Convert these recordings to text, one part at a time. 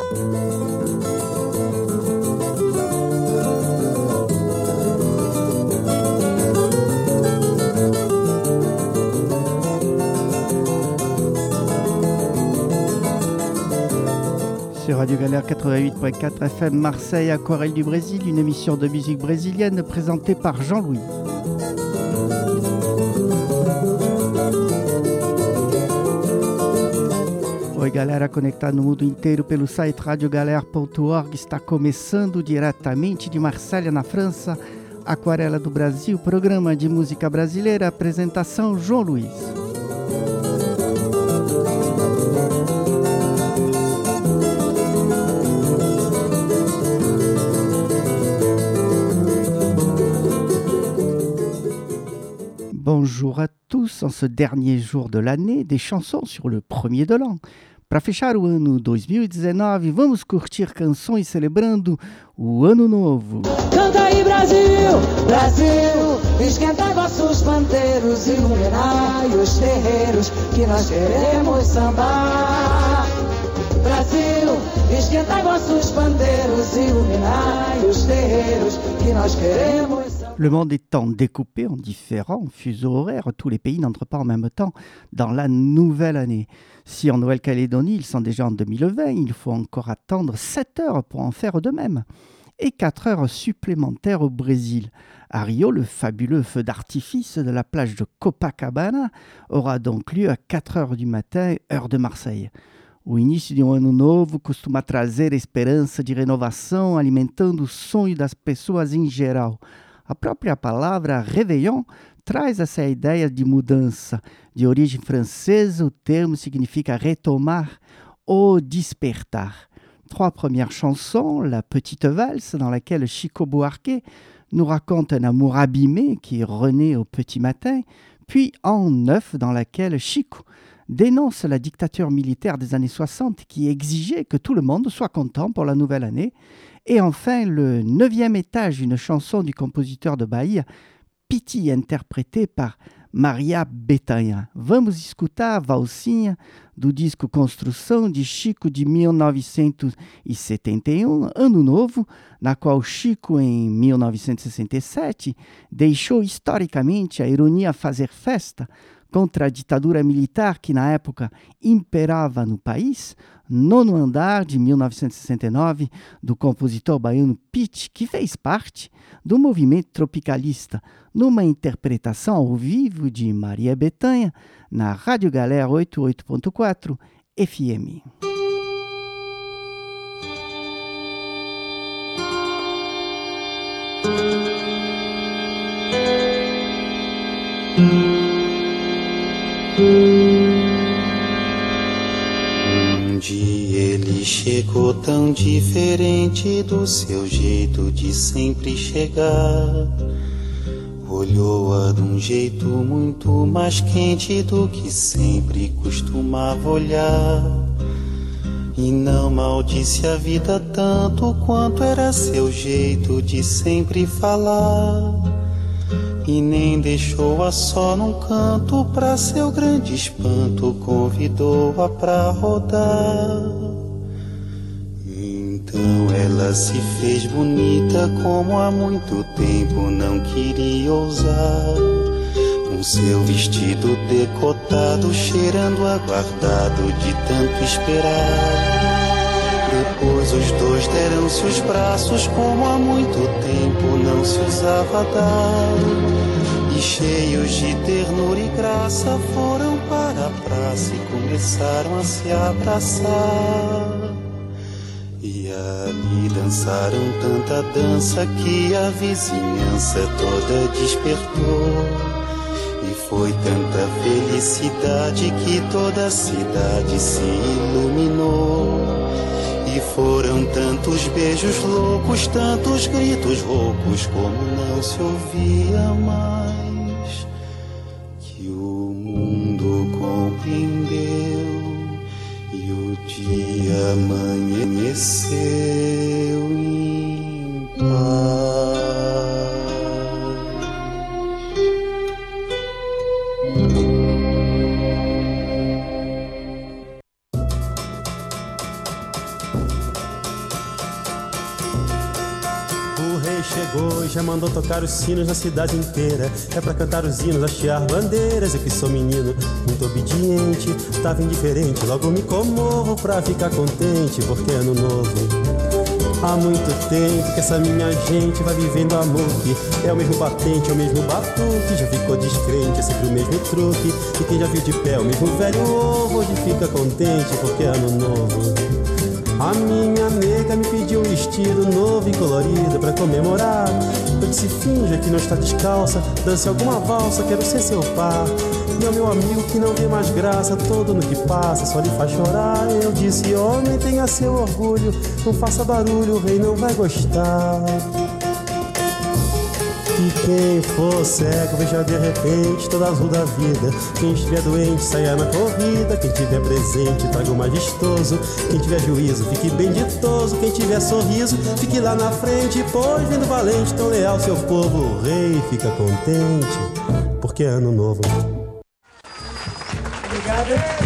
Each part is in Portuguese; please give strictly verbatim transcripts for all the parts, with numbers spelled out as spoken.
Radio Galère quatre-vingt-huit point quatre F M Marseille, Aquarelle du Brésil, une émission de musique brésilienne présentée par Jean-Louis. Oi galera, conectada no mundo inteiro pelo site radio galère ponto org, está começando diretamente de Marselha, na França, Aquarela do Brasil, programa de música brasileira, apresentação João Luiz. Bonjour à tous, en ce dernier jour de l'année, des chansons sur le premier de l'an. Para fechar o ano dois mil e dezenove, vamos curtir canções celebrando o Ano Novo. Canta aí Brasil, Brasil, esquenta vossos pandeiros, iluminai os terreiros, que nós queremos sambar. Brasil, esquenta vossos pandeiros, iluminai os terreiros, que nós queremos sambar. Le monde étant découpé en différents fuseaux horaires, tous les pays n'entrent pas en même temps dans la nouvelle année. Si en Nouvelle-Calédonie, ils sont déjà en deux mille vingt, il faut encore attendre sept heures pour en faire de même. Et quatre heures supplémentaires au Brésil. À Rio, le fabuleux feu d'artifice de la plage de Copacabana aura donc lieu à quatre heures du matin, heure de Marseille. O início de um ano novo costuma trazer esperança de renovação, alimentando o sonho das pessoas em geral. A própria palavra réveillon traz essa ideia de mudança. De origem francesa, o termo significa retomar ou despertar. Trois premières chansons, La Petite Valse, dans laquelle Chico Buarque nous raconte un amour abîmé qui renaît au petit matin, puis En Neuf, dans laquelle Chico dénonce la dictature militaire des années soixante qui exigeait que tout le monde soit content pour la nouvelle année. Et enfin, le neuvième étage, une chanson du compositeur de Bahia, Piti, interprétée par Maria Bethânia. Vamos escutar a valsinha do disco Construção de Chico de mil novecentos e setenta e um, Ano Novo, na qual Chico, em mil novecentos e sessenta e sete, deixou historicamente a ironia fazer festa contra a ditadura militar que na época imperava no país, Nono Andar, de mil novecentos e sessenta e nove, do compositor baiano Piti, que fez parte do movimento tropicalista, numa interpretação ao vivo de Maria Bethânia, na Rádio Galera oitenta e oito ponto quatro F M. Um dia ele chegou tão diferente do seu jeito de sempre chegar. Olhou-a de um jeito muito mais quente do que sempre costumava olhar. E não maldisse a vida tanto quanto era seu jeito de sempre falar. E nem deixou-a só num canto, pra seu grande espanto convidou-a pra rodar. Então ela se fez bonita como há muito tempo não queria ousar. Com seu vestido decotado, cheirando aguardado de tanto esperar. Depois os dois deram-se os braços como há muito tempo não se usava dar. E cheios de ternura e graça foram para a praça e começaram a se abraçar. E ali dançaram tanta dança que a vizinhança toda despertou. E foi tanta felicidade que toda a cidade se iluminou. E foram tantos beijos loucos, tantos gritos roucos, como não se ouvia mais. Que o mundo compreendeu e o dia amanheceu em paz. rei chegou e já mandou tocar os sinos na cidade inteira. É pra cantar os hinos, hastear bandeiras. Eu que sou menino, muito obediente, tava indiferente. Logo me comovo pra ficar contente, porque é ano novo. Há muito tempo que essa minha gente vai vivendo amor, que é o mesmo batente, é o mesmo batuque. Já ficou descrente, é sempre o mesmo truque. E quem já viu de pé o mesmo velho ovo, hoje fica contente porque é ano novo. A minha nega me pediu um vestido novo e colorido pra comemorar. Eu disse, finja que não está descalça, dance alguma valsa, quero ser seu par. E ao meu amigo que não vê mais graça, todo no que passa só lhe faz chorar. Eu disse, homem, tenha seu orgulho, não faça barulho, o rei não vai gostar. E quem for cego, veja de repente toda azul da vida. Quem estiver doente, saia na corrida. Quem tiver presente, traga o majestoso. Quem tiver juízo, fique bem ditoso. Quem tiver sorriso, fique lá na frente. Pois vindo valente, tão leal seu povo, o rei fica contente, porque é ano novo. Obrigado.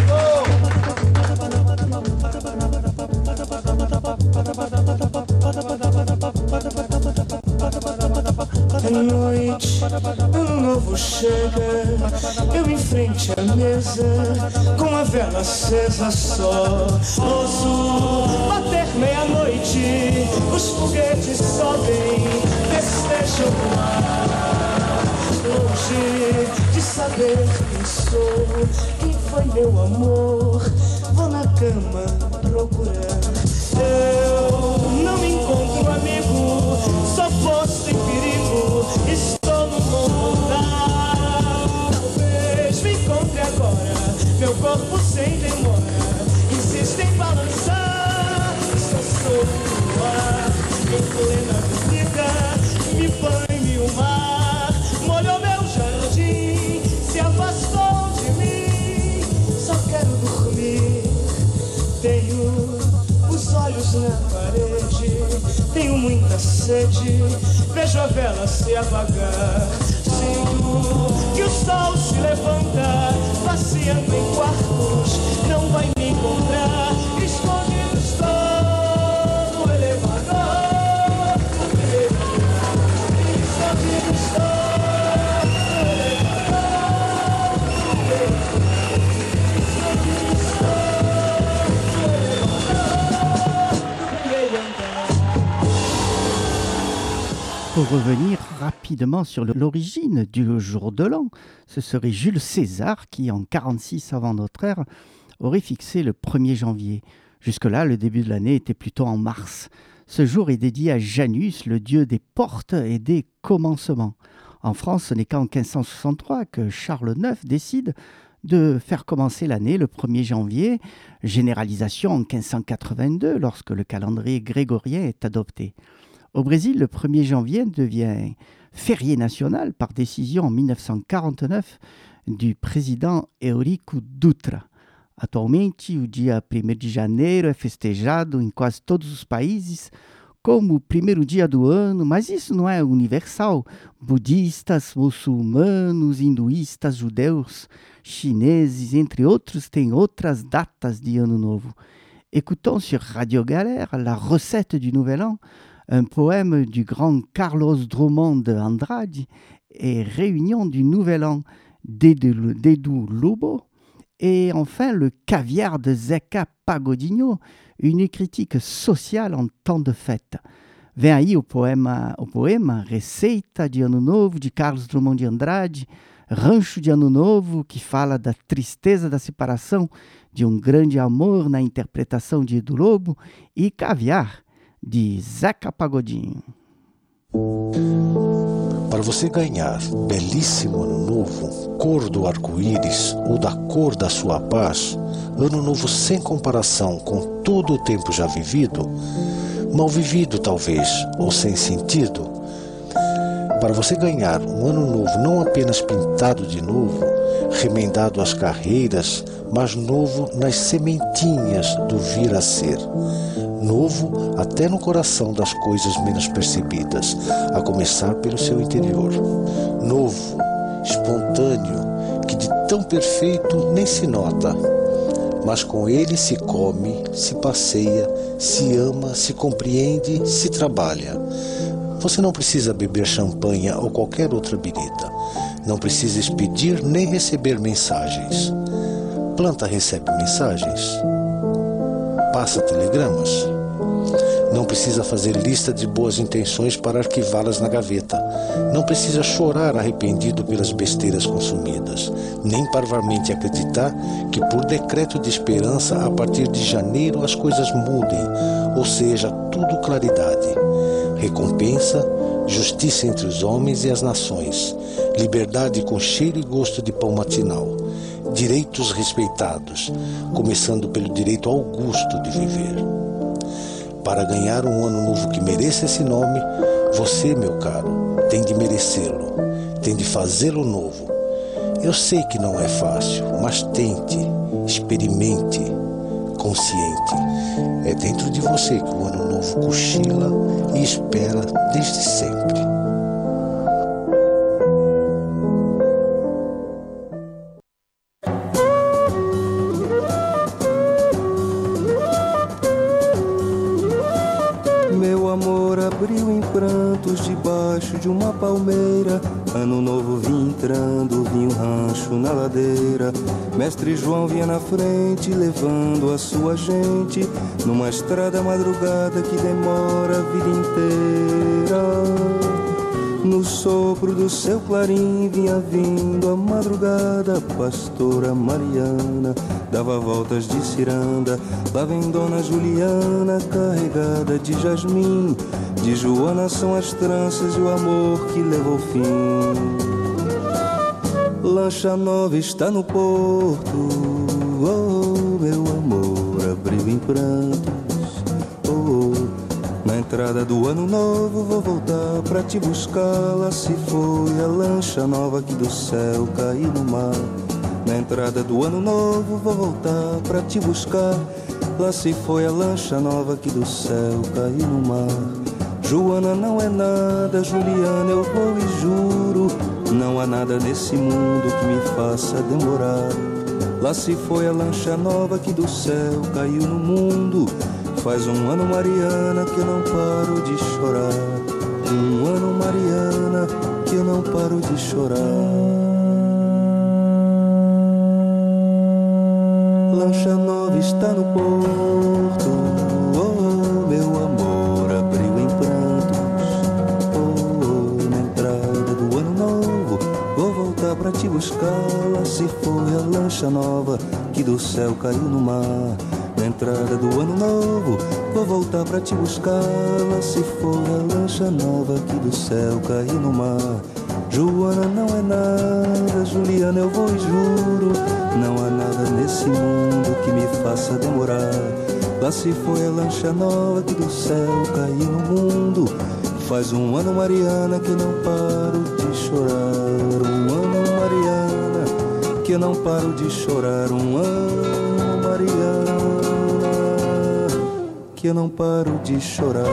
À noite, ano novo chega, eu em frente à mesa, com a vela acesa só. Ouço bater meia-noite, os foguetes sobem, festejam no ar. Longe de saber quem sou, quem foi meu amor, vou na cama procurar. Eu não me encontro amigo, só posto em perigo, estou no bom lugar. Talvez me encontre agora, meu corpo sem demora insiste em balançar. Sou solto no ar, em plena vida, me banhe o mar, molhou meu jardim, se afastou de mim. Só quero dormir, tenho os olhos na parede, tenho muita sede, vejo a vela se apagar. Sinto que o sol se levanta, passeando em quartos, não vai me encontrar. Escondido estou no elevador, no elevador. Escondido estou no elevador, no elevador. Escondido estou no elevador, no primeiro andar. Pour revenir rapidement sur l'origine du jour de l'an, ce serait Jules César qui, en quarante-six avant notre ère, aurait fixé le premier janvier. Jusque-là, le début de l'année était plutôt en mars. Ce jour est dédié à Janus, le dieu des portes et des commencements. En France, ce n'est qu'en quinze cent soixante-trois que Charles neuf décide de faire commencer l'année le premier janvier, généralisation en quinze cent quatre-vingt-deux lorsque le calendrier grégorien est adopté. Au Brésil, le premier janvier devient férié national par décision en mille neuf cent quarante-neuf du président Eurico Dutra. Atualmente, o dia primeiro de janeiro é festejado em quase todos os países como o primeiro dia do ano, mas isso não é universal. Budistas, muçulmanos, hinduístas, judeus, chineses, entre outros, têm outras datas de ano novo. Écoutons sur Radio Galère la recette du Nouvel An, un poème du grand Carlos Drummond de Andrade et Réunion du Nouvel An d'Edu Lobo, et enfin le caviar de Zeca Pagodinho, une critique sociale en temps de fête. Vem aí o poema, o poema Receita de Ano Novo de Carlos Drummond de Andrade, Rancho de Ano Novo, que fala da tristeza da separação de um grande amor na interpretação de Edu Lobo, e Caviar de Zeca Pagodinho. Para você ganhar belíssimo ano novo, cor do arco-íris ou da cor da sua paz, ano novo sem comparação com todo o tempo já vivido, mal vivido talvez, ou sem sentido. Para você ganhar um ano novo não apenas pintado de novo, remendado às carreiras, mas novo nas sementinhas do vir a ser. Novo até no coração das coisas menos percebidas, a começar pelo seu interior. Novo, espontâneo, que de tão perfeito nem se nota, mas com ele se come, se passeia, se ama, se compreende, se trabalha. Você não precisa beber champanha ou qualquer outra bebida. Não precisa expedir nem receber mensagens. Planta recebe mensagens? Passa telegramas? Não precisa fazer lista de boas intenções para arquivá-las na gaveta. Não precisa chorar arrependido pelas besteiras consumidas, nem parvamente acreditar que por decreto de esperança a partir de janeiro as coisas mudem, ou seja, tudo claridade, recompensa, justiça entre os homens e as nações, liberdade com cheiro e gosto de pão matinal, direitos respeitados, começando pelo direito augusto de viver. Para ganhar um ano novo que mereça esse nome, você, meu caro, tem de merecê-lo, tem de fazê-lo novo. Eu sei que não é fácil, mas tente, experimente, consciente. É dentro de você que o ano novo cochila e espera desde sempre. De uma palmeira, ano novo vinha entrando, vinha um rancho na ladeira. Mestre João vinha na frente, levando a sua gente, numa estrada madrugada que demora a vida inteira. No sopro do seu clarim vinha vindo a madrugada, pastora Mariana dava voltas de ciranda. Lá vem Dona Juliana carregada de jasmim, de Joana são as tranças e o amor que levou fim. Lancha nova está no porto, oh, meu amor abriu em prantos, oh, na entrada do ano novo vou voltar pra te buscar. Lá se foi a lancha nova que do céu caiu no mar. Na entrada do ano novo vou voltar pra te buscar. Lá se foi a lancha nova que do céu caiu no mar. Joana não é nada, Juliana eu vou e juro, não há nada nesse mundo que me faça demorar. Lá se foi a lancha nova que do céu caiu no mundo. Faz um ano, Mariana, que eu não paro de chorar. Um ano, Mariana, que eu não paro de chorar. Lancha nova está no porto, oh, meu amor abriu em prantos, oh, na entrada do ano novo vou voltar pra te buscar. Lá se foi a lancha nova que do céu caiu no mar. Na entrada do ano novo vou voltar pra te buscar. Lá se foi a lancha nova que do céu caiu no mar. Joana não é nada, Juliana eu vou e juro, não há nada nesse mundo que me faça demorar. Lá se foi a lancha nova que do céu caiu no mundo. Faz um ano, Mariana, que eu não paro de chorar. Um ano, Mariana, que eu não paro de chorar. Um ano, Mariana, que eu não paro de chorar.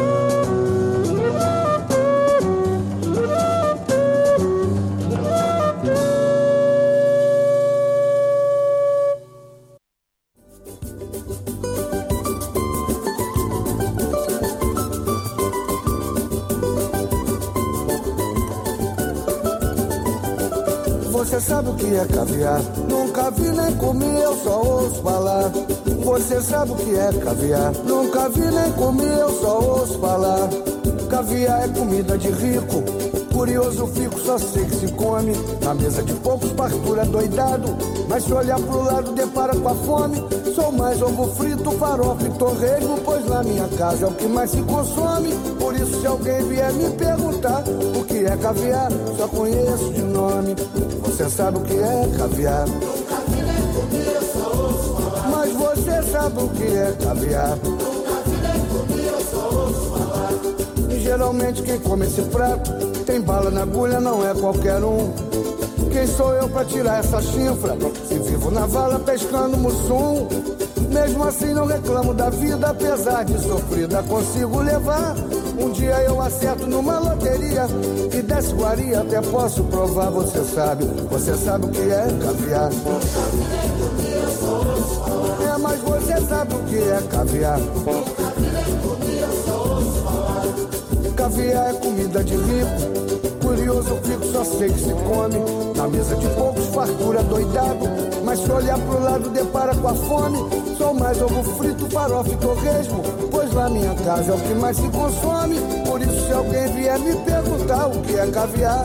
Você sabe o que é caviar? Nunca vi nem comi, eu só ouço falar. Você sabe o que é caviar? Nunca vi nem comi, eu só ouço falar. Caviar é comida de rico, curioso fico, só sei que se come. Na mesa de poucos, fartura doidado, mas se olhar pro lado depara com a fome. Sou mais ovo frito, farofa e torresmo, pois na minha casa é o que mais se consome. Por isso se alguém vier me perguntar o que é caviar, só conheço de nome. Você sabe o que é caviar? Nunca vi nem comi, eu só ouço falar. Mas você sabe o que é caviar? Nunca vi nem comi, eu só ouço falar. E geralmente quem come esse prato tem bala na agulha, não é qualquer um. Quem sou eu pra tirar essa chifra? Se vivo na vala pescando mussum. Mesmo assim não reclamo da vida, apesar de sofrida consigo levar. Um dia eu acerto numa loteria e desse guaria até posso provar. Você sabe, você sabe o que é caviar? Nunca vi nem comi, eu só ouço falar. É, mas você sabe o que é caviar? Nunca vi nem comi, eu só ouço falar. caviar é comida de rico. Curioso eu fico, só sei que se come. Na mesa de poucos, fartura doidado. Mas se olhar pro lado, depara com a fome. Sou mais ovo frito, farofa e torresmo. Pois lá minha casa é o que mais se consome. Por isso se alguém vier me perguntar o que é caviar,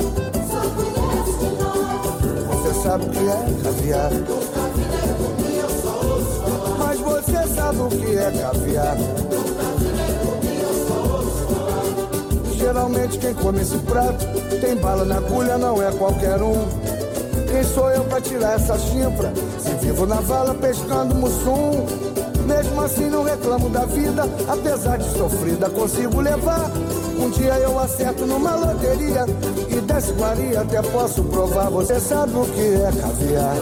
você sabe o que é caviar. Mas você sabe o que é caviar. Geralmente quem come esse prato tem bala na agulha, não é qualquer um. Quem sou eu pra tirar essa chifra? Se vivo na vala pescando mussum. Mesmo assim não reclamo da vida, apesar de sofrida consigo levar. Um dia eu acerto numa loteria e dessa iguaria até posso provar. Você sabe o que é caviar.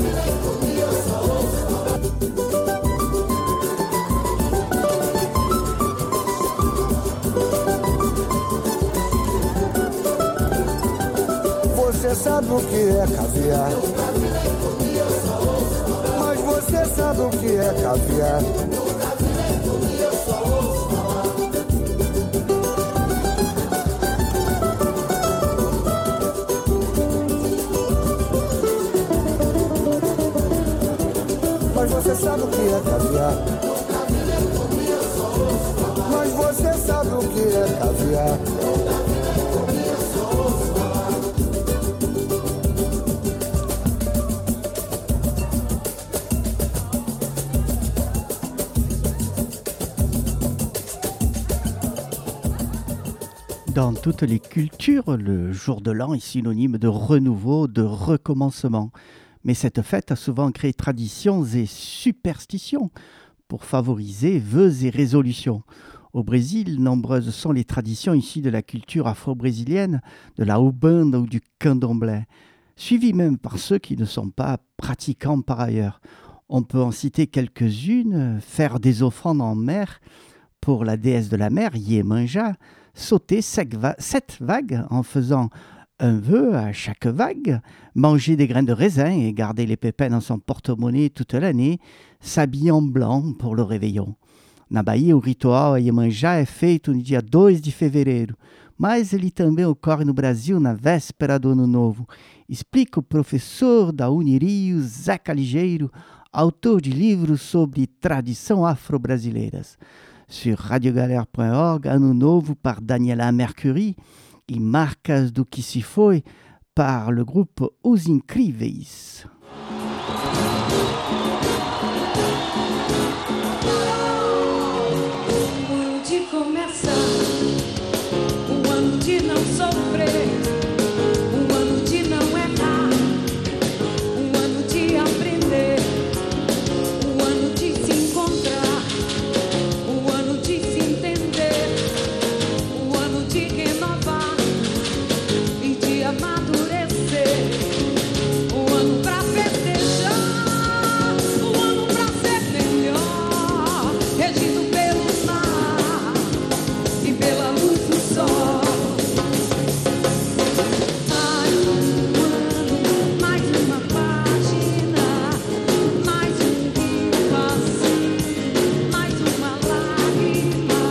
Você sabe o que é caviar. Mas você sabe o que é caviar. Mas você sabe o que é caviar. Mas você sabe o que é caviar. Dans toutes les cultures, le jour de l'an est synonyme de renouveau, de recommencement. Mais cette fête a souvent créé traditions et superstitions pour favoriser vœux et résolutions. Au Brésil, nombreuses sont les traditions issues de la culture afro-brésilienne, de la Ubanda ou du candomblé, suivies même par ceux qui ne sont pas pratiquants par ailleurs. On peut en citer quelques-unes: faire des offrandes en mer pour la déesse de la mer, Iemanjá, sauter sept vagues en faisant un vœu à chaque vague, manger des grains de raisin et garder les pépins dans son porte-monnaie toute l'année, s'habiller en blanc pour le réveillon. Na Bahia, o ritual a Iemanjá é feito no dia dois de fevereiro, mas ele também ocorre no Brasil na véspera do Ano Novo, explica o professor da Unirio, Zeca Ligeiro, autor de livros sobre tradição afro-brasileiras. Sur radiogalère point org, Ano Novo par Daniela Mercury e Marcas do que se foi par le groupe Os Incríveis. Um ano de começar, um ano de não sofrer, um ano de não errar, um ano de aprender, um ano de se encontrar, um ano de se entender, um ano de renovar e de amadurecer, um ano pra festejar, um ano pra ser melhor, regido pelo mar e pela luz do sol. Mais um ano, mais uma página, mais um rio passando, mais uma lágrima.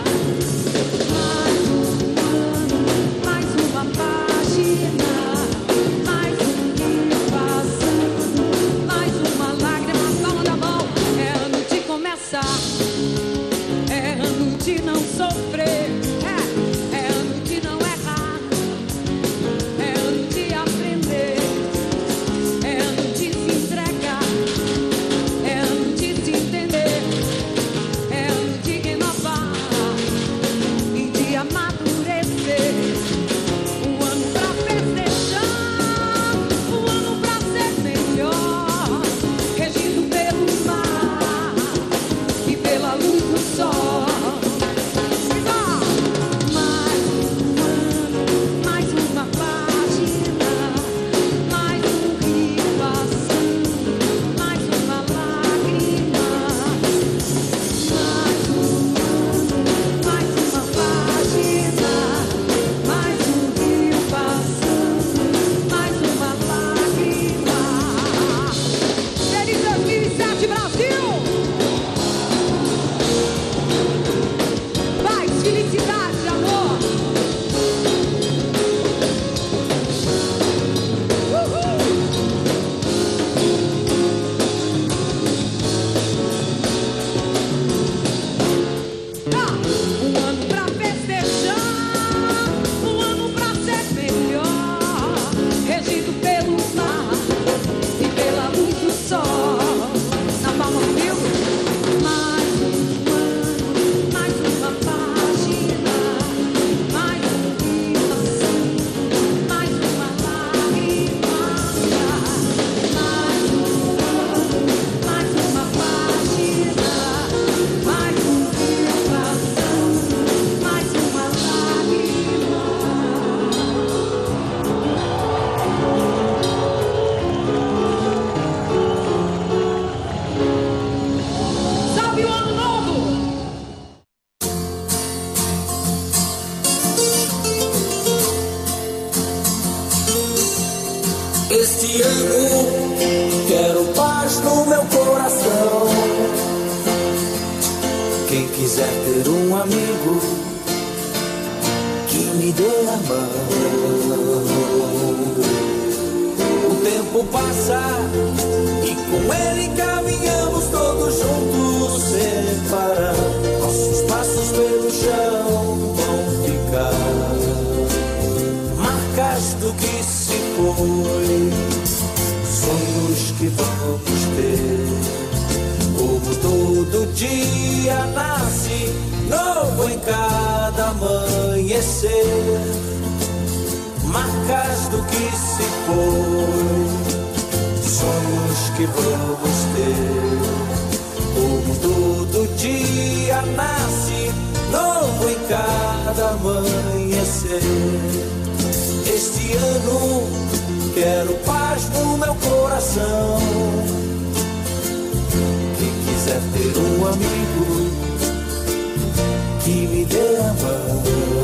Mais um ano, mais uma página, mais um rio passando, mais uma lágrima. Palma da mão, é ano de começar, é ano de não sofrer, é, é ano de não errar, é ano de aprender, é ano de se entregar, é ano de se entender, é ano de renovar e de amadurecer, um ano pra festejar, um ano pra ser melhor, regido pelo mar e pela luz do sol. Mais um ano, mais uma página, mais um rio passando, mais uma lágrima. Mais um ano, mais uma página, mais um rio passando, mais uma lágrima. Feliz dois mil e sete, Brasil! Paz, felicidade, amor! Este ano quero paz no meu coração. Quem quiser ter um amigo que me dê a mão. O tempo passa e com ele caminhamos todos juntos sem parar. Nossos passos pelo chão vão ficar marcas do que se foi, sonhos que vamos ter. Como todo dia nasce novo em cada amanhecer, marcas do que se foi, sonhos que vamos ter. Como todo dia nasce novo em cada amanhecer. Este ano quero paz no meu coração. Quem quiser ter um amigo que me dê a mão.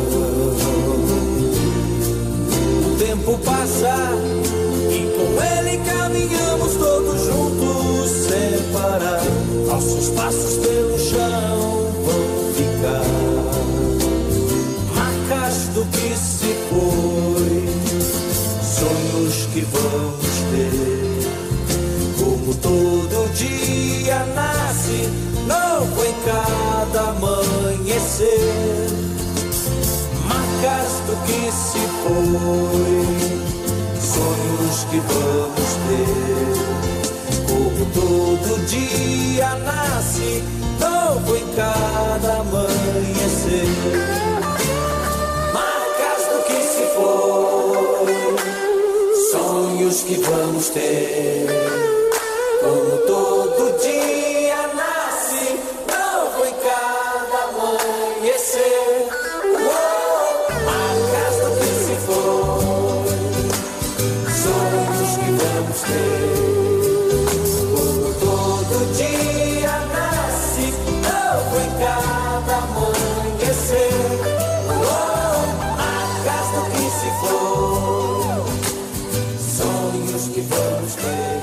O tempo passa e com ele caminhamos todos juntos sem parar. Nossos passos pelo chão vão ficar marcas do que se foi, sonhos que vamos ter. Como todo dia nasce novo em cada amanhecer, marcas do que se foi, sonhos que vamos ter. Como todo dia nasce novo em cada amanhecer, marcas do que se foi, sonhos que vamos ter. Como todo dia nasce novo em cada amanhecer, oh, marcas do que se foi, sonhos que vamos ter. Como todo dia nasce novo em cada amanhecer, oh, marcas do que se foi, sonhos que vamos ter.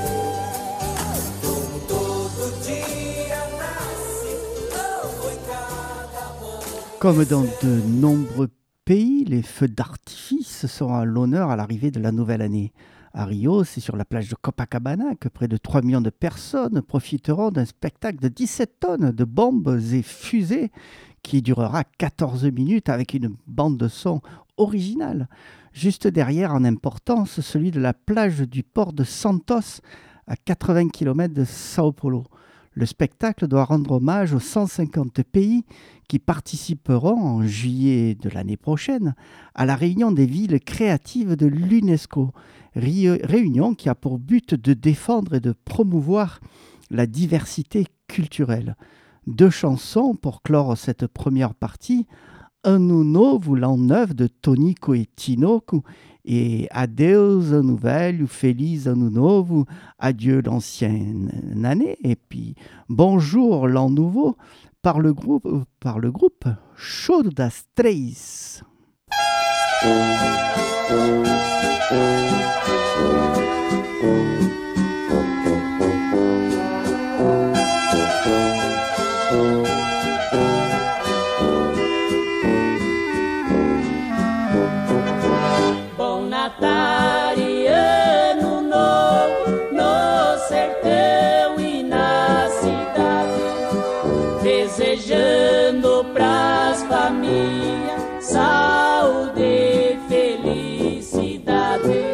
Comme dans de nombreux pays, les feux d'artifice seront à l'honneur à l'arrivée de la nouvelle année. À Rio, c'est sur la plage de Copacabana que près de trois millions de personnes profiteront d'un spectacle de dix-sept tonnes de bombes et fusées qui durera quatorze minutes avec une bande de son originale. Juste derrière en importance, celui de la plage du port de Santos à quatre-vingts kilomètres de Sao Paulo. Le spectacle doit rendre hommage aux cent cinquante pays qui participeront en juillet de l'année prochaine à la réunion des villes créatives de l'UNESCO. Réunion qui a pour but de défendre et de promouvoir la diversité culturelle. Deux chansons pour clore cette première partie. Ano Novo, l'an neuf de Tonico et Tinoco, et Adeus Ano Velho, Feliz Ano Novo, adieu l'ancienne année, et puis Bonjour l'an nouveau par le groupe, par le groupe Show das Três. Bom Natal e Ano Novo no sertão e na cidade, desejando pras famílias saúde e felicidade.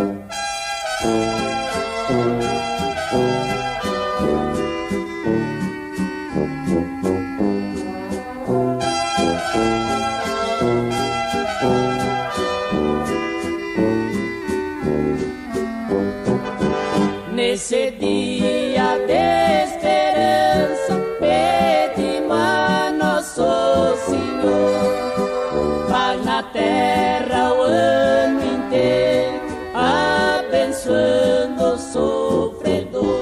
Nesse dia de esperança, pedimos a Nosso Senhor, paz na terra o ano inteiro, abençoando o sofredor.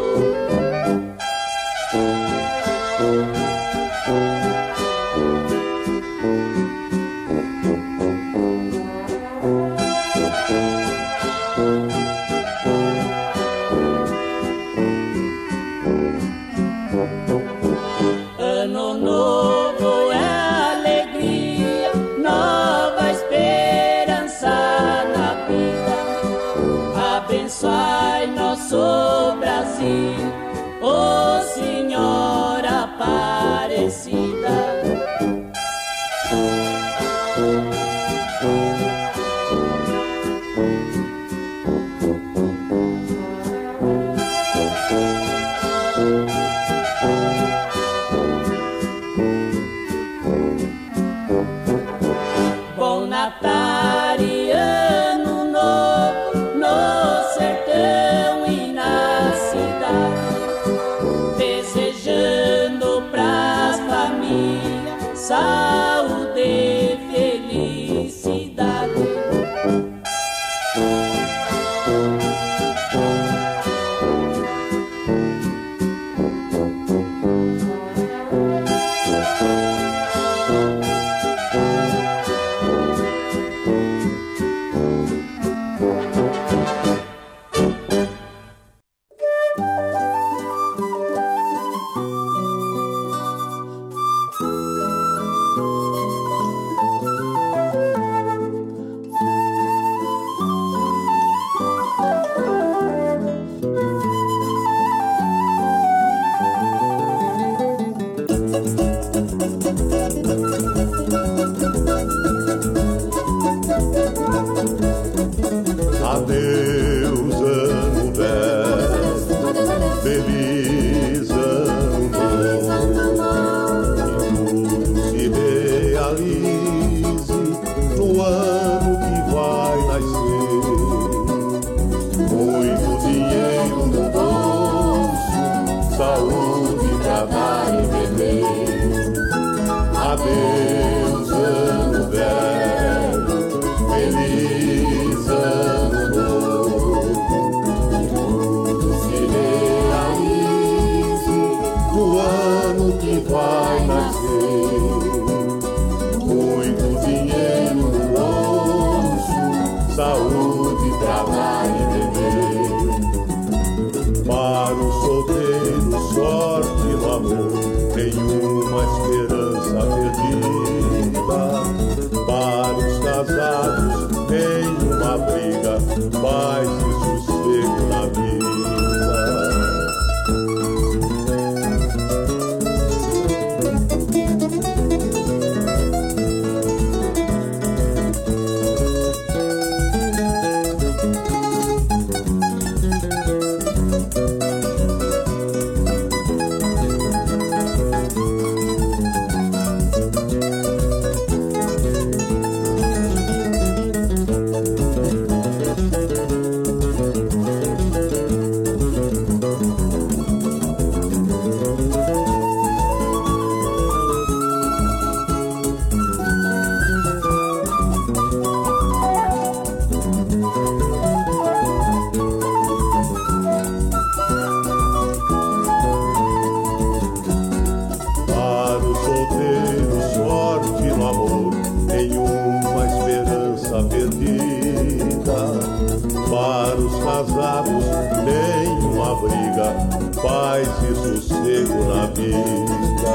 no amor nenhuma esperança perdida. Para os casados nenhuma briga, paz e sossego na vida.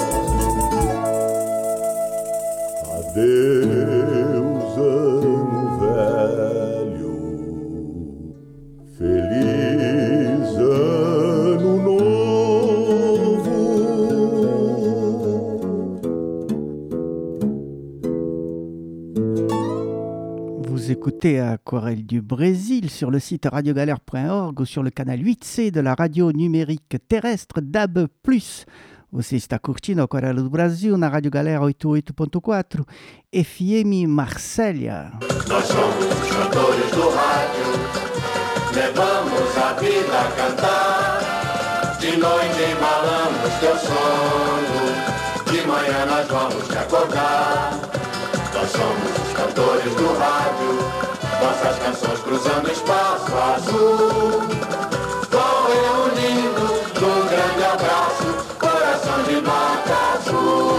Adeus, ano velho, feliz ano novo. Vous écoutez Aquarelle du Brésil sur le site radio galère point org ou sur le canal huit C de la radio numérique terrestre D A B plus. Você está curtindo a Aquarela do Brasil na Rádio Galera oitenta e oito ponto quatro, F M Marsella. Nós somos os cantores do rádio, levamos a vida a cantar. De noite embalamos teu sono, de manhã nós vamos te acordar. Nós somos os cantores do rádio, nossas canções cruzando espaço azul. Vão reunindo num grande abraço, coração de nota azul.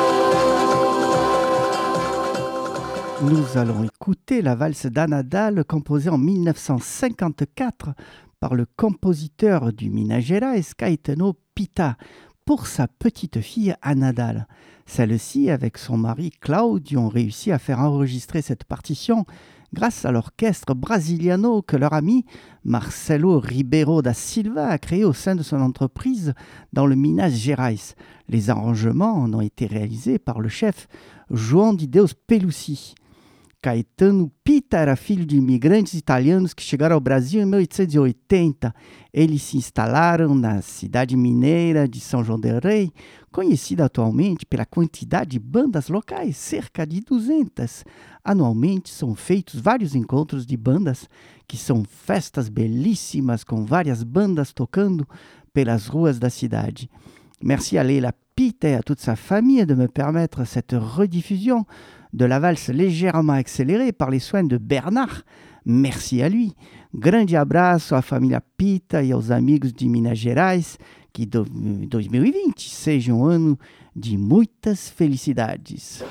Nous allons écouter la valse d'Anadal composée en mille neuf cent cinquante-quatre par le compositeur du Minas Gerais, Caetano Pita, pour sa petite fille Anadal. Celle-ci, avec son mari Claudio, ont réussi à faire enregistrer cette partition grâce à l'orchestre brasiliano que leur ami Marcelo Ribeiro da Silva a créé au sein de son entreprise dans le Minas Gerais. Les arrangements ont été réalisés par le chef João de Deus Pelucci. Caetano Pita era filho de imigrantes italianos que chegaram ao Brasil em mil oitocentos e oitenta. Eles se instalaram na cidade mineira de São João del Rei, conhecida atualmente pela quantidade de bandas locais, cerca de duzentas. Anualmente são feitos vários encontros de bandas, que são festas belíssimas com várias bandas tocando pelas ruas da cidade. Merci à Leila Pita et à toute sa famille de me permettre cette rediffusion de la valse légèrement accélérée par les soins de Bernard. Merci à lui. Grande abraço à família Pita e aos amigos de Minas Gerais. Que dois mil e vinte seja um ano de muitas felicidades.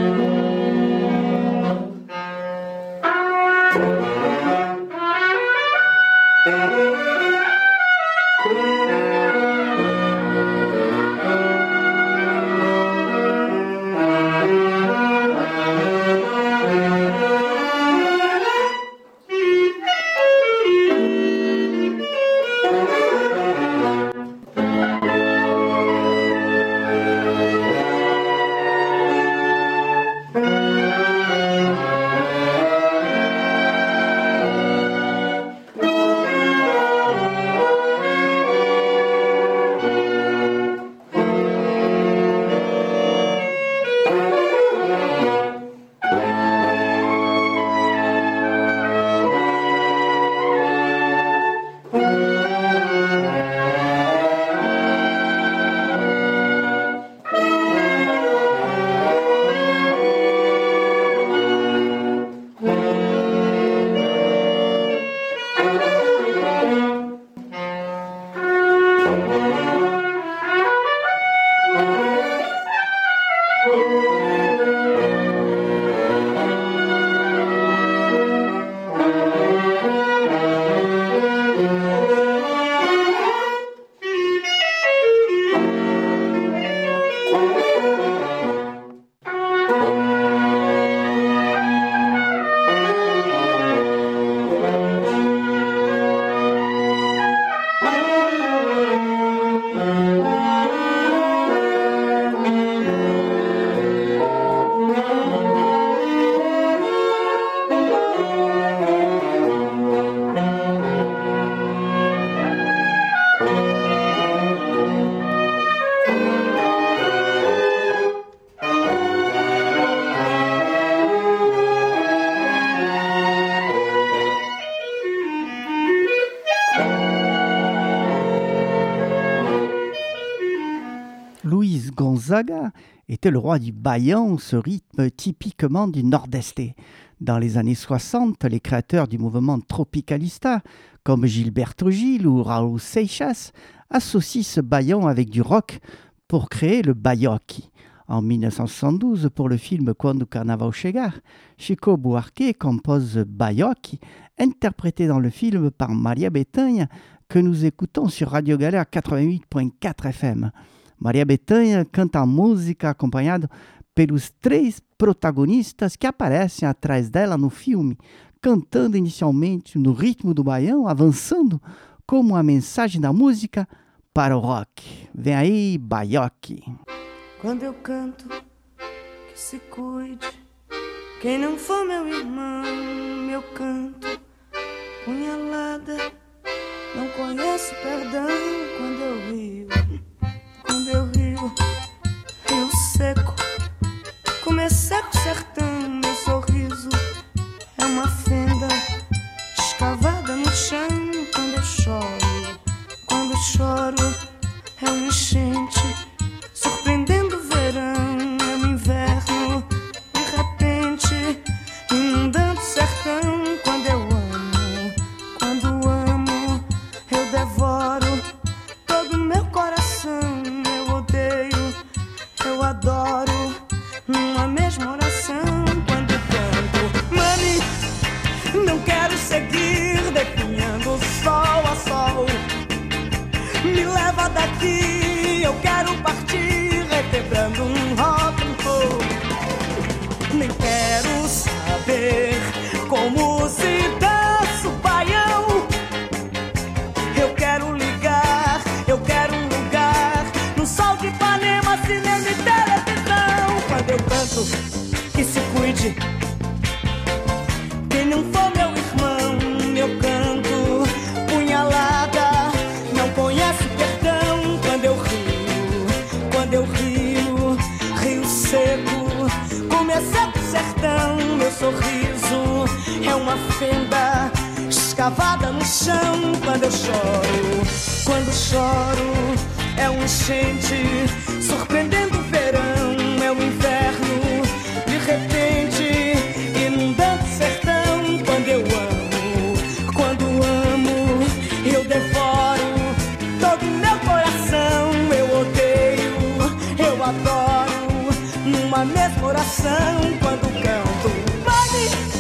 Thank you. Gonzaga était le roi du baillan, ce rythme typiquement du nord-est. Dans les années soixante, les créateurs du mouvement tropicalista, comme Gilberto Gil ou Raúl Seixas, associent ce baillan avec du rock pour créer le baioque. En mille neuf cent soixante-douze, pour le film Quando o Carnaval Chegar, Chico Buarque compose Baioque, interprété dans le film par Maria Bethânia, que nous écoutons sur Radio Galère quatre-vingt-huit vírgula quatre F M. Maria Bethânia canta a música acompanhada pelos três protagonistas que aparecem atrás dela no filme, cantando inicialmente no ritmo do baião, avançando como a mensagem da música para o rock. Vem aí, Baioque. Quando eu canto, que se cuide. Quem não for meu irmão, meu canto, punhalada, não conheço perdão. Quando eu rio, quando eu rio, rio seco, como é seco sertão. Meu sorriso é uma fenda escavada no chão. Quando eu choro, quando eu choro, é um enchente surpreendendo o verão, é o inverno, de repente, inundando o sertão. Quando eu amo, quando amo, eu devoro todo o meu coração. Eu odeio, eu adoro, numa mesma oração. Quando eu canto, mami, não quero seguir definhando sol a sol. Me leva daqui, eu quero partir, requebrando um rock and roll. Nem quero saber como se dança o baião. Eu quero ligar, eu quero um lugar no sol de Ipanema, cinema e televisão. Quando eu canto, que se cuide. Quem não for meu irmão, eu canto, punhalada, não conhece perdão. Quando eu rio, quando eu rio, rio seco, como é seco o sertão. Meu sorriso é uma fenda escavada no chão. Quando eu choro, quando choro, é um enchente surpreendendo o verão. É o inverno, de repente, inundando o sertão. Quando eu amo, quando amo, eu devoro todo o meu coração. Eu odeio, eu adoro, numa mesma oração. Quando canto, mami,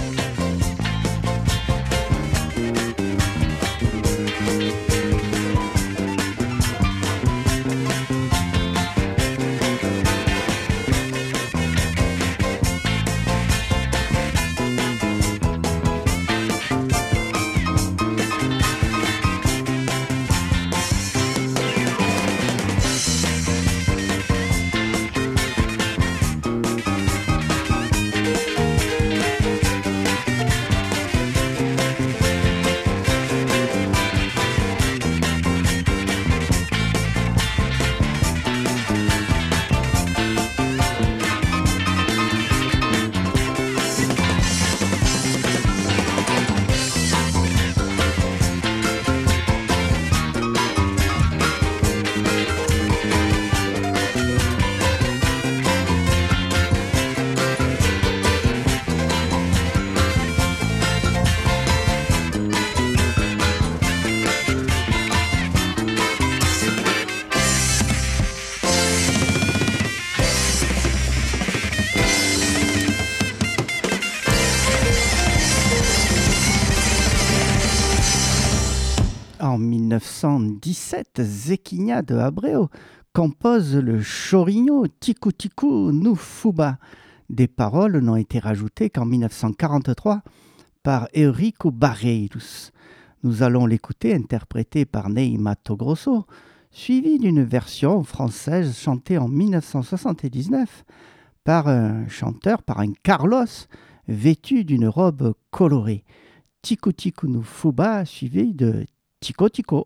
En mille neuf cent dix-sept, Zequinha de Abreu compose le chorinho Tico Tico no Fubá. Des paroles n'ont été rajoutées qu'en mille neuf cent quarante-trois par Eurico Barreiros. Nous allons l'écouter interprété par Ney Matogrosso, suivi d'une version française chantée en mille neuf cent soixante-dix-neuf par un chanteur, par un Carlos, vêtu d'une robe colorée. Tico Tico no Fubá, suivi de Tico Tico.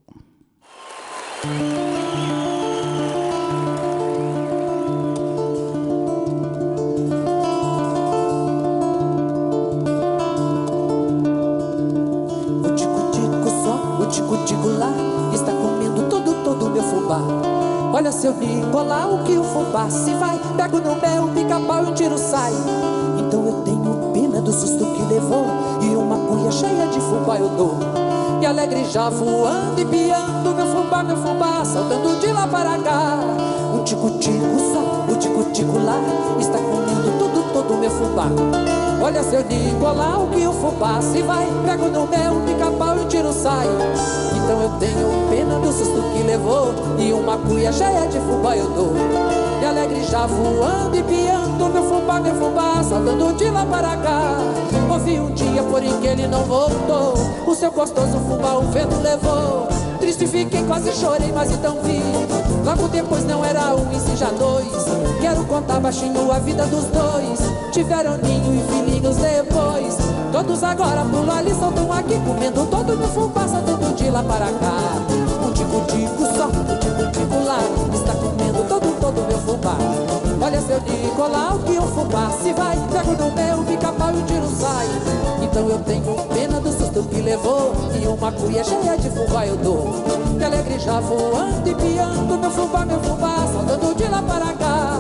O tico-tico só, o tico-tico lá, está comendo todo, todo meu fubá. Olha seu Nicolau que o fubá se vai, pego no meu pica-pau e um tiro sai. Então eu tenho pena do susto que levou, e uma cuia cheia de fubá eu dou. E alegre já voando e piando, meu fubá, meu fubá, saltando de lá para cá. Um tico-tico só, o tico-tico lá, está comendo tudo, todo meu fubá. Olha seu Nicolau que o fubá se vai, pego no meu pica-pau e um tiro sai. Então eu tenho pena do susto que levou, e uma cuia cheia de fubá eu dou. E alegre já voando e piando, meu fubá, meu fubá, saltando de lá para cá. Ouvi um dia, porém que ele não voltou, o seu gostoso fubá o vento levou. Triste fiquei, quase chorei, mas então vi. Logo depois não era um e sim já dois. Quero contar baixinho a vida dos dois. Tiveram ninho e filhinhos depois. Todos agora pulam ali, soltam aqui, comendo todo meu fubá, saltando de lá para cá. Um tico-tico só, um tico-tico lá, está comendo todo, todo meu fubá. Olha seu Nicolau que um fubá se vai, pego no meu pica-pau e o tiro sai. Então eu tenho pena do susto que levou, e uma cuia cheia de fubá eu dou. Que alegre já voando e piando, meu fubá, meu fubá, saltando de lá para cá.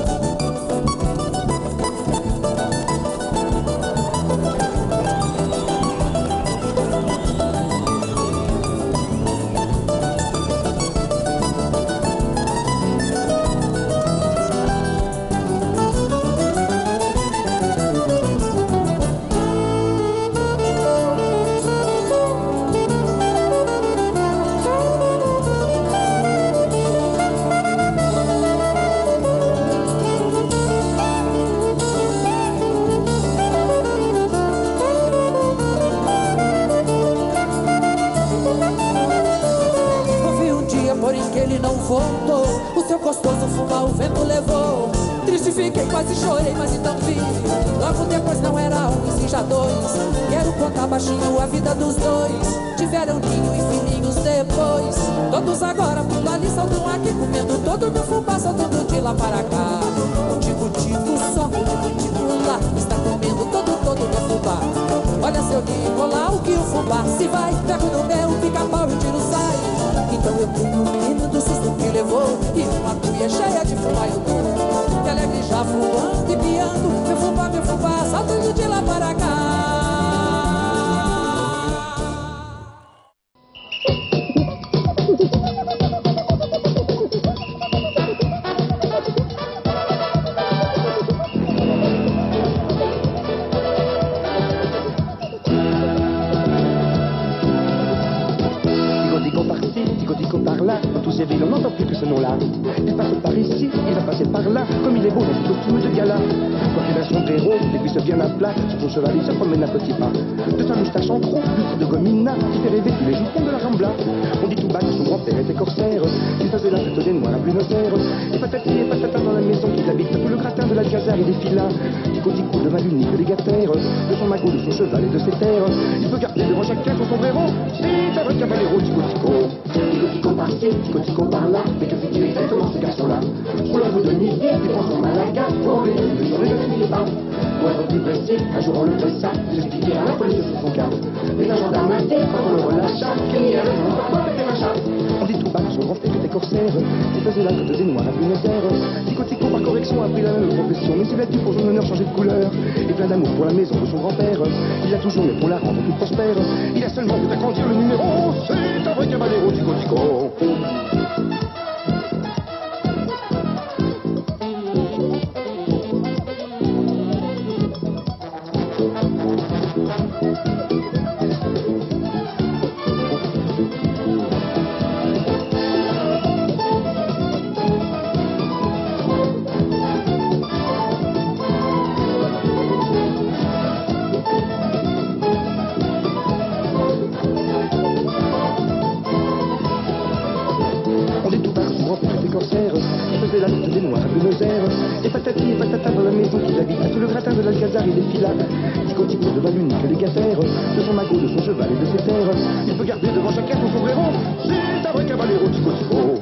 Quase chorei, mas então vi. Logo depois não era um e sim já dois. Quero contar baixinho a vida dos dois. Tiveram ninho e filhinhos depois. Todos agora pulam ali, saltam aqui, comendo todo meu fubá, saltando de lá para cá. Um tico-tico só, um tico-tico lá, está comendo todo, todo meu fubá. Olha seu Nicolau que o fubá se vai, pego no meu pica-pau e o tiro sai. Então eu tenho pena do susto que levou, e uma cuia cheia de fubá eu dou. Que alegre já voando e piando, meu fubá, meu fubá, saltando de lá para cá. Dico-dico par-ci, dico-dico par-là, dans tous ces villes on n'entend plus que ce nom-là. Il passe par ici, il va passer par là, comme il est beau dans ce costume de gala. Quand il a son héros, les cuisses bien à plat, sur son cheval il se promène à petits pas. De sa moustache en trop, lustre de gomina, qui fait rêver tous les jupons de la Rambla. On dit tout bas que son grand-père était corsaire, qu'il faisait la fête des noirs à Buenos Aires. Et patati et patata dans la maison qu'il habite, tout le gratin de l'Alcazar et des filas. Tico-tico devint l'unique légataire, de son magot, de son cheval et de ses terres. Il peut garder devant chacun son sombrero, c'est un vrai cavallero, tico-tico. Tico-tico par-ci, tico-tico par-là, mais que fait-il exactement ce garçon-là? Pour l'envoi de midi, il prend son malaga, pour lui, le jour ne finit pas. Pour être plus précis, un jour on le dressa, il expliquait à la police sur son cas. Mais un gendarme a dit, quand on le relâcha, qu'il n'y avait pas de machin. On dit tout bas que son grand-père était corsaire, il faisait la fête des noirs à Buenos Aires. Tico-tico par correction a pris la même profession, mais il a dû pour son honneur changer de couleur. Et plein d'amour pour la maison de son grand-père, il a toujours mais pour la rendre plus prospère. Il a seulement fait agrandir le numéro, c'est un vrai cavallero, tico-tico. Et patati et patata dans la maison qu'il habite, sous le gratin de l'Alcazar et des filas. Tico-tico devint l'unique légataire, de son magot, de son cheval et de ses terres. Il peut garder devant chacun son sombrero, c'est un vrai cavallero, tico-tico.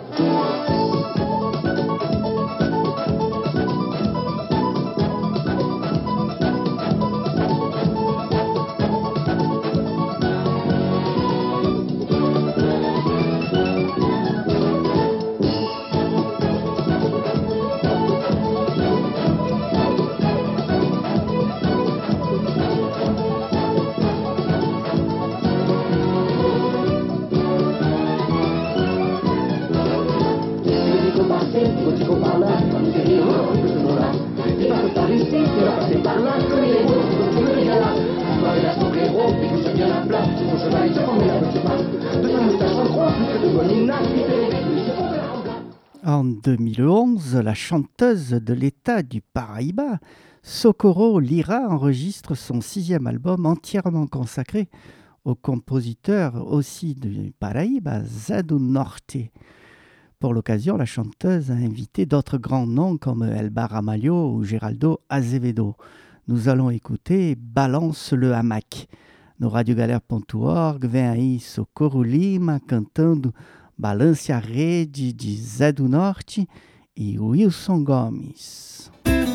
En deux mille onze, la chanteuse de l'État du Paraíba, Socorro Lira, enregistre son sixième album entièrement consacré au compositeur aussi du Paraíba, Zé do Norte. Pour l'occasion, la chanteuse a invité d'autres grands noms comme Elba Ramalho ou Geraldo Azevedo. Nous allons écouter Balance le hamac. No radiogalera ponto org vem aí Socorro Lima cantando Balance a Rede de Zé do Norte e Wilson Gomes.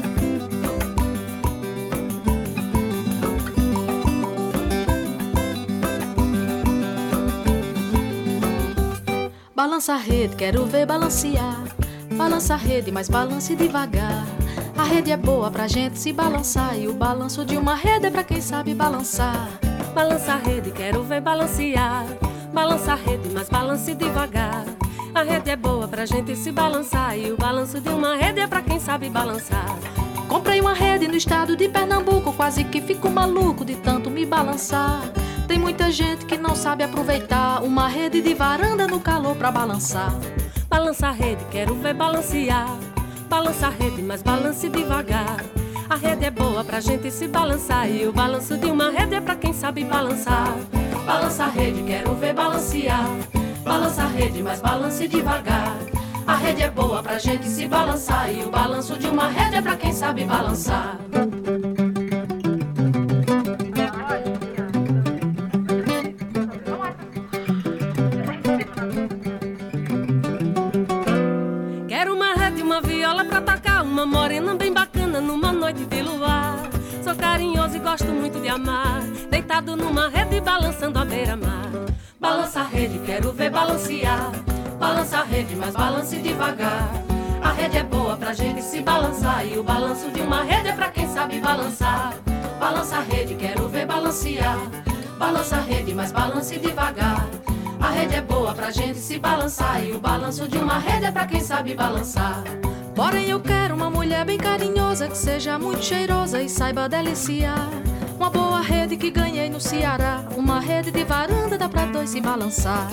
Balança a rede, quero ver balancear. Balança a rede, mas balance devagar. A rede é boa pra gente se balançar, e o balanço de uma rede é pra quem sabe balançar. Balança a rede, quero ver balancear. Balança a rede, mas balance devagar. A rede é boa pra gente se balançar, e o balanço de uma rede é pra quem sabe balançar. Comprei uma rede no estado de Pernambuco, quase que fico maluco de tanto me balançar. Tem muita gente que não sabe aproveitar uma rede de varanda no calor pra balançar. Balança a rede, quero ver balancear. Balança a rede, mas balance devagar. A rede é boa pra gente se balançar, e o balanço de uma rede é pra quem sabe balançar. Balança a rede, quero ver balancear. Balança a rede, mas balance devagar. A rede é boa pra gente se balançar, e o balanço de uma rede é pra quem sabe balançar. Quero uma rede, uma viola pra tocar, uma morena bem bacana numa noite de luar. Sou carinhoso e gosto muito de amar, deitado numa rede balançando à beira-mar. Balança a rede, quero ver balancear. Balança a rede, mas balance devagar. A rede é boa pra gente se balançar, e o balanço de uma rede é pra quem sabe balançar. Balança a rede, quero ver balancear. Balança a rede, mas balance devagar. A rede é boa pra gente se balançar, e o balanço de uma rede é pra quem sabe balançar. Porém eu quero uma mulher bem carinhosa, que seja muito cheirosa e saiba deliciar. Uma boa rede que ganhei no Ceará, uma rede de varanda dá pra dois se balançar.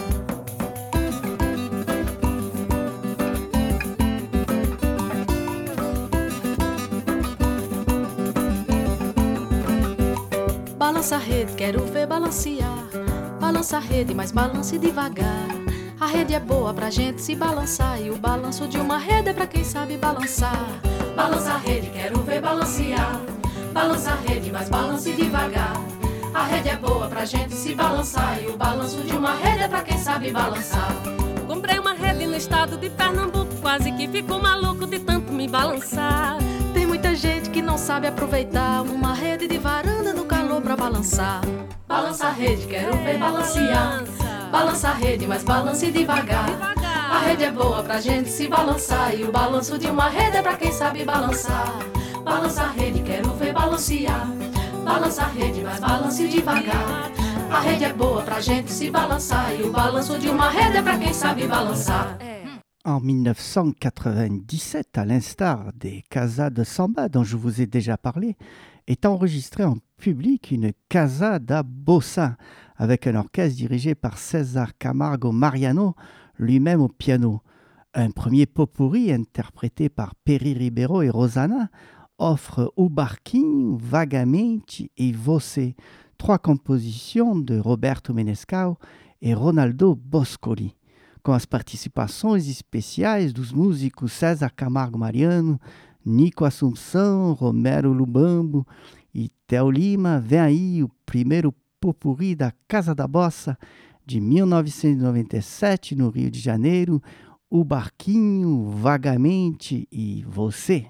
Balança a rede, quero ver balancear. Balança a rede, mas balance devagar. A rede é boa pra gente se balançar, e o balanço de uma rede é pra quem sabe balançar. Balança a rede, quero ver balancear. Balança a rede, mas balance devagar. A rede é boa pra gente se balançar, e o balanço de uma rede é pra quem sabe balançar. Comprei uma rede no estado de Pernambuco, quase que fico maluco de tanto me balançar. Tem muita gente que não sabe aproveitar uma rede de varanda no calor pra balançar. Balança a rede, quero ver balancear. Balança a rede, mas balance devagar. A rede é boa pra gente se balançar, e o balanço de uma rede é pra quem sabe balançar. Balança a rede, quero ver balancear. Balança a rede, mas balance devagar. A rede é boa pra gente se balançar, e o balanço de uma rede é pra quem sabe balançar. En dix-neuf cent quatre-vingt-dix-sept, à l'instar des Casa de Samba dont je vous ai déjà parlé, est enregistrée en public une Casa da Bossa avec un orchestre dirigé par César Camargo Mariano, lui-même au piano. Un premier pot-pourri interprété par Peri Ribeiro et Rosana offre O Barquinho, Vagamente et Você, trois compositions de Roberto Menescal et Ronaldo Boscoli, com as participações especiais dos músicos César Camargo Mariano, Nico Assunção, Romero Lubambo e Theo Lima. Vem aí o primeiro pot-pourri da Casa da Bossa de mil novecentos e noventa e sete, no Rio de Janeiro, O Barquinho, Vagamente e Você.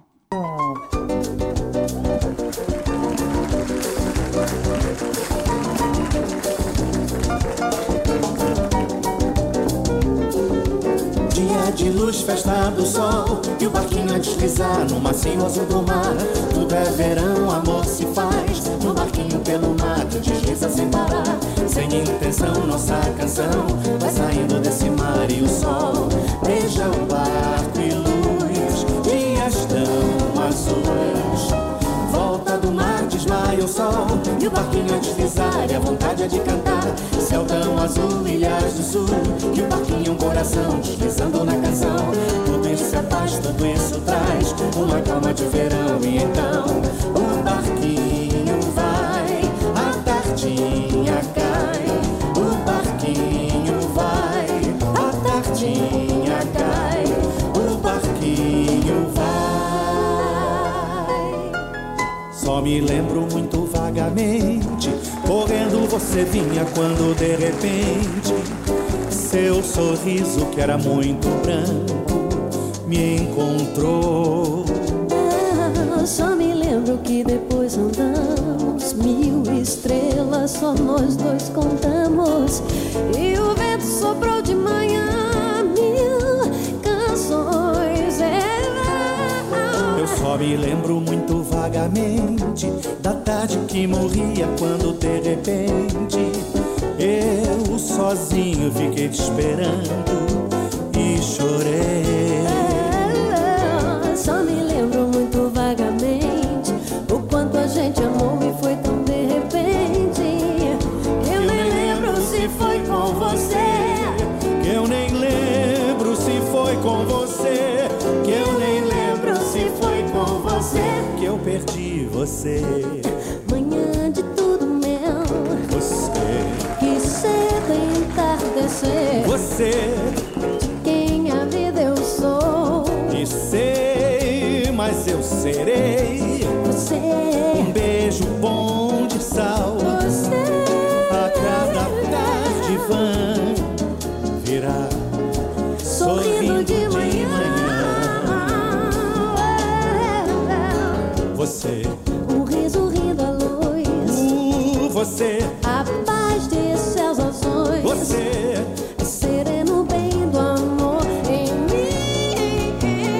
Dia de luz, festa do sol, e o barquinho a deslizar no macio azul do mar. Tudo é verão, amor se faz, no barquinho pelo mato desliza sem parar. Sem intenção, nossa canção vai saindo desse mar, e o sol beija o barco e luz, dias tão azuis. Volta do mar, desmaia o sol, e o barquinho a deslizar, e a vontade é de cantar. Céu tão azul azul, ilhas do sul, e o barquinho é um coração deslizando na canção. Tudo isso é paz, tudo isso traz uma calma de verão. E então o barquinho vai, a tardinha cai. O barquinho vai, a tardinha cai. O barquinho vai. Só me lembro muito vagamente, correndo você vinha quando de repente seu sorriso, que era muito branco, me encontrou. Ah, só me lembro que depois andamos mil estrelas, só nós dois contamos. E o vento soprou de manhã mil canções. Eu só me lembro muito vagamente da tarde que morria quando de repente eu sozinho fiquei te esperando e chorei. Ah, só me lembro muito vagamente o quanto a gente amou e foi tão de repente. Eu nem lembro se foi com você. Que eu nem lembro se foi com você. Que eu nem lembro se foi com você. Que eu perdi você. Manhã de tudo meu. Você. Que cedo entardecer. Você. De quem a vida eu sou. E sei, mas eu serei. Você. Um beijo bom de sal. Você. A cada tarde vã virá sorrindo de manhã. Você. Um riso rindo à luz. Uh, você. A paz de seus ações. Você. Sereno bem do amor em mim.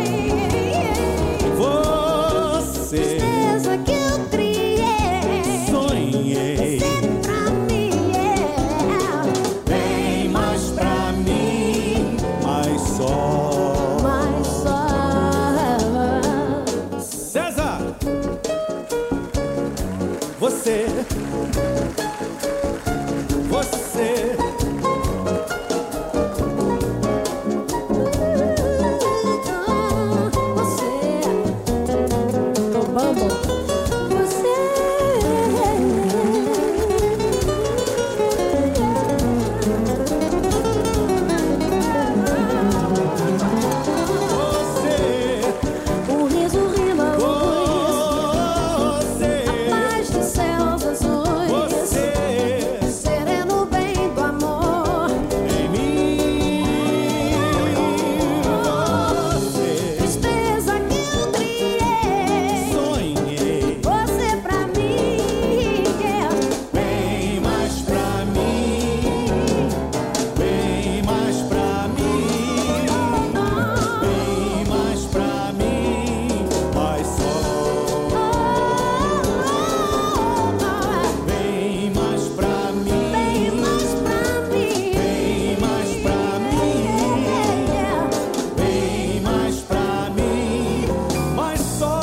Você. Tristeza que eu criei. Sonhei. Vem pra mim, yeah. Vem mais pra mim, mais só. Mais só. César. Você. Você. Um riso rindo à luz. Você. A paz de seus ações. Você. Sereno bem do amor em mim. Você. Tristeza que eu criei. Sonhei. Você pra mim, yeah. Vem mais pra mim. Vem mais pra mim. Vem mais pra mim. Vai só. Vem mais pra mim. Vem mais pra mim. Vem mais pra mim. Vem mais pra mim. Vai só.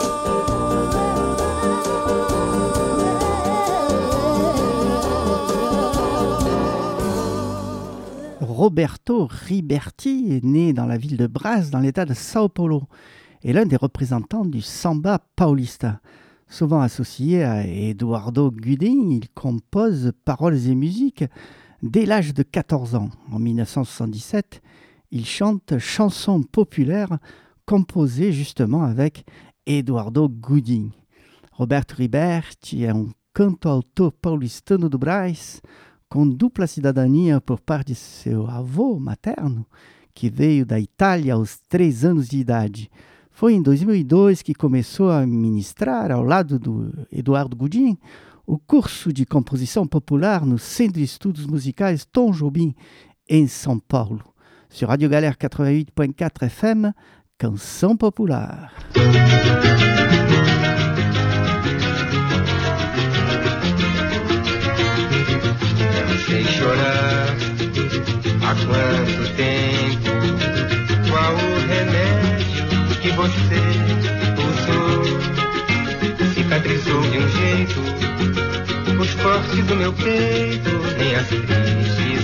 Roberto Riberti est né dans la ville de Brás, dans l'état de Sao Paulo, et l'un des représentants du samba paulista. Souvent associé à Eduardo Guidin, il compose paroles et musique dès l'âge de quatorze ans. En mille neuf cent soixante-dix-sept, il chante chansons populaires composées justement avec Eduardo Guidin. Roberto Riberti é um cantautor paulistano do Brás, com dupla cidadania por parte de seu avô materno, que veio da Itália aos três anos de idade. Foi em dois mil e dois que começou a ministrar, ao lado do Eduardo Guidin, o curso de composição popular no Centro de Estudos Musicais Tom Jobim, em São Paulo. Sur Radio Galère quatre-vingt-huit point quatre F M, Canção Popular. Sem chorar, há quanto tempo? Qual o remédio que você usou? Cicatrizou de um jeito os cortes do meu peito, nem as tristes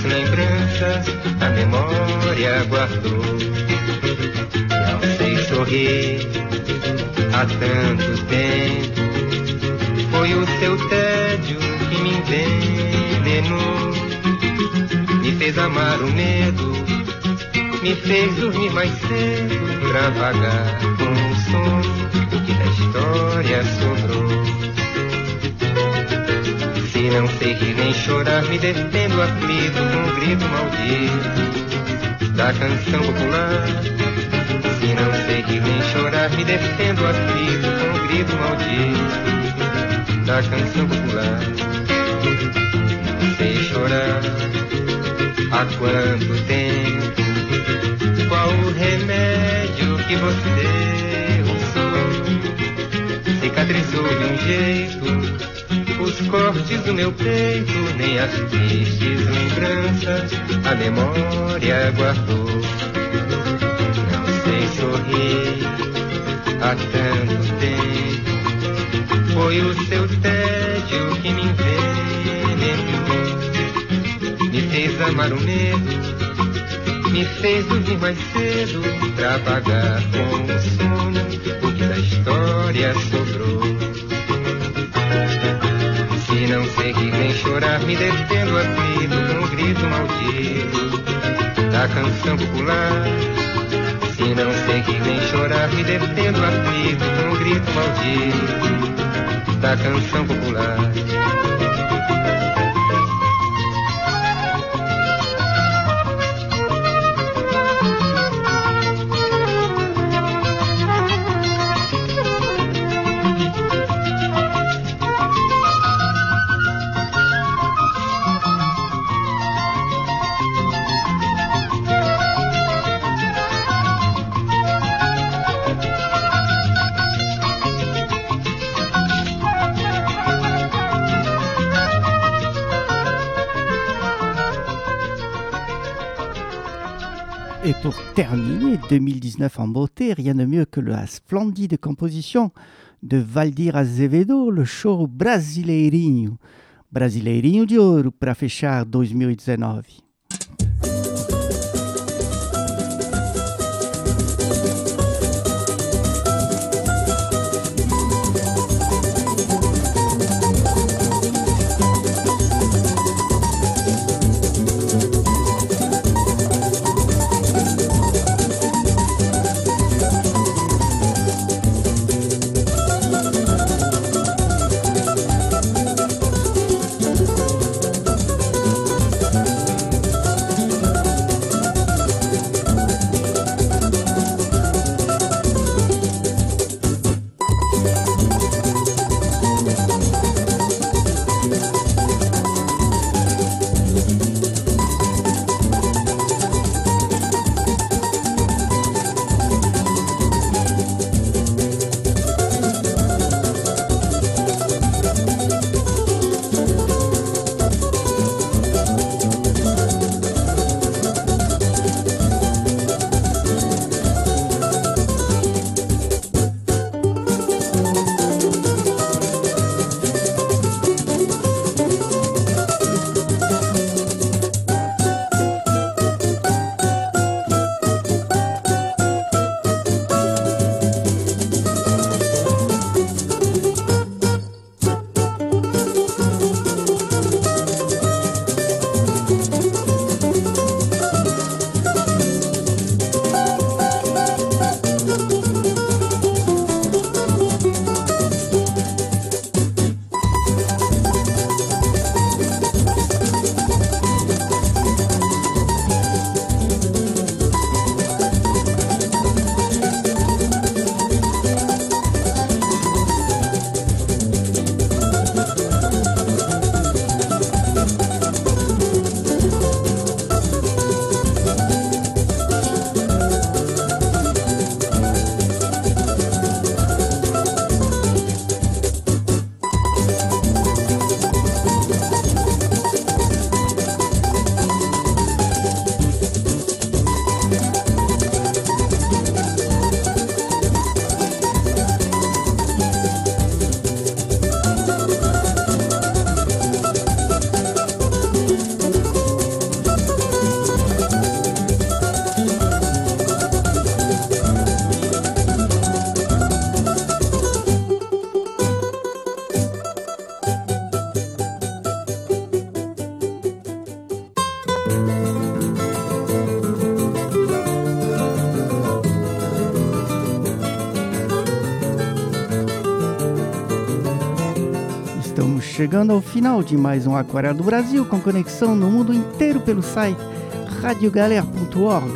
lembranças a memória guardou. Não sei sorrir há tanto tempo, foi o seu tédio que me envenenou. Me fez amar o medo, me fez dormir mais cedo pra vagar com o sono que da história sobrou. Se não sei rir nem chorar, me defendo aflito com um grito maldito da canção popular. Se não sei rir nem chorar, me defendo aflito com um grito maldito da canção popular. Não sei chorar há quanto tempo, qual o remédio que você usou? Cicatrizou de um jeito os cortes do meu peito, nem as tristes lembranças a memória guardou. Não sei sorrir há tanto tempo, foi o seu tédio que me envenenou. Me fez amar o medo, me fez dormir mais cedo pra apagar com o sono o que da história sobrou. Se não sei rir nem chorar, me defendo aflito com o grito maldito da canção popular. Se não sei rir nem chorar, me defendo aflito com o grito maldito da canção popular. Et pour terminer deux mille dix-neuf en beauté, rien de mieux que la splendide composition de Valdir Azevedo, le choro Brasileirinho. Brasileirinho de Ouro para fechar dois mil e dezenove. chegando ao final de mais um Aquarela do Brasil, com conexão no mundo inteiro pelo site radio galère ponto org.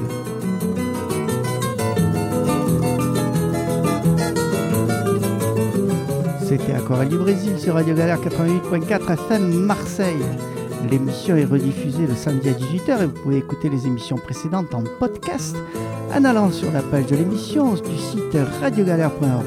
C'était Aquarelle du Brésil sur Radio Galère quatre-vingt-huit point quatre F M Marseille. L'émission est rediffusée le samedi à dix-huit heures et vous pouvez écouter les émissions précédentes en podcast en allant sur la page de l'émission du site radio galère point org.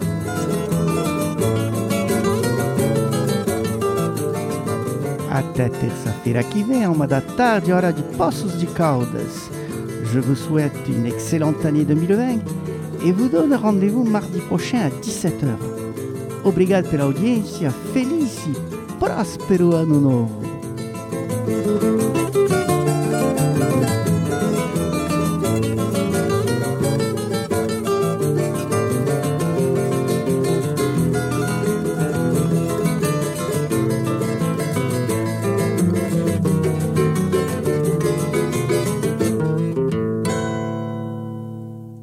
Até terça-feira que vem, uma da tarde, hora de Poços de Caldas. Je vous souhaite une excellente année deux mille vingt et vous donne rendez-vous mardi prochain à dix-sept heures. Obrigado pela audiência, feliz e próspero ano novo!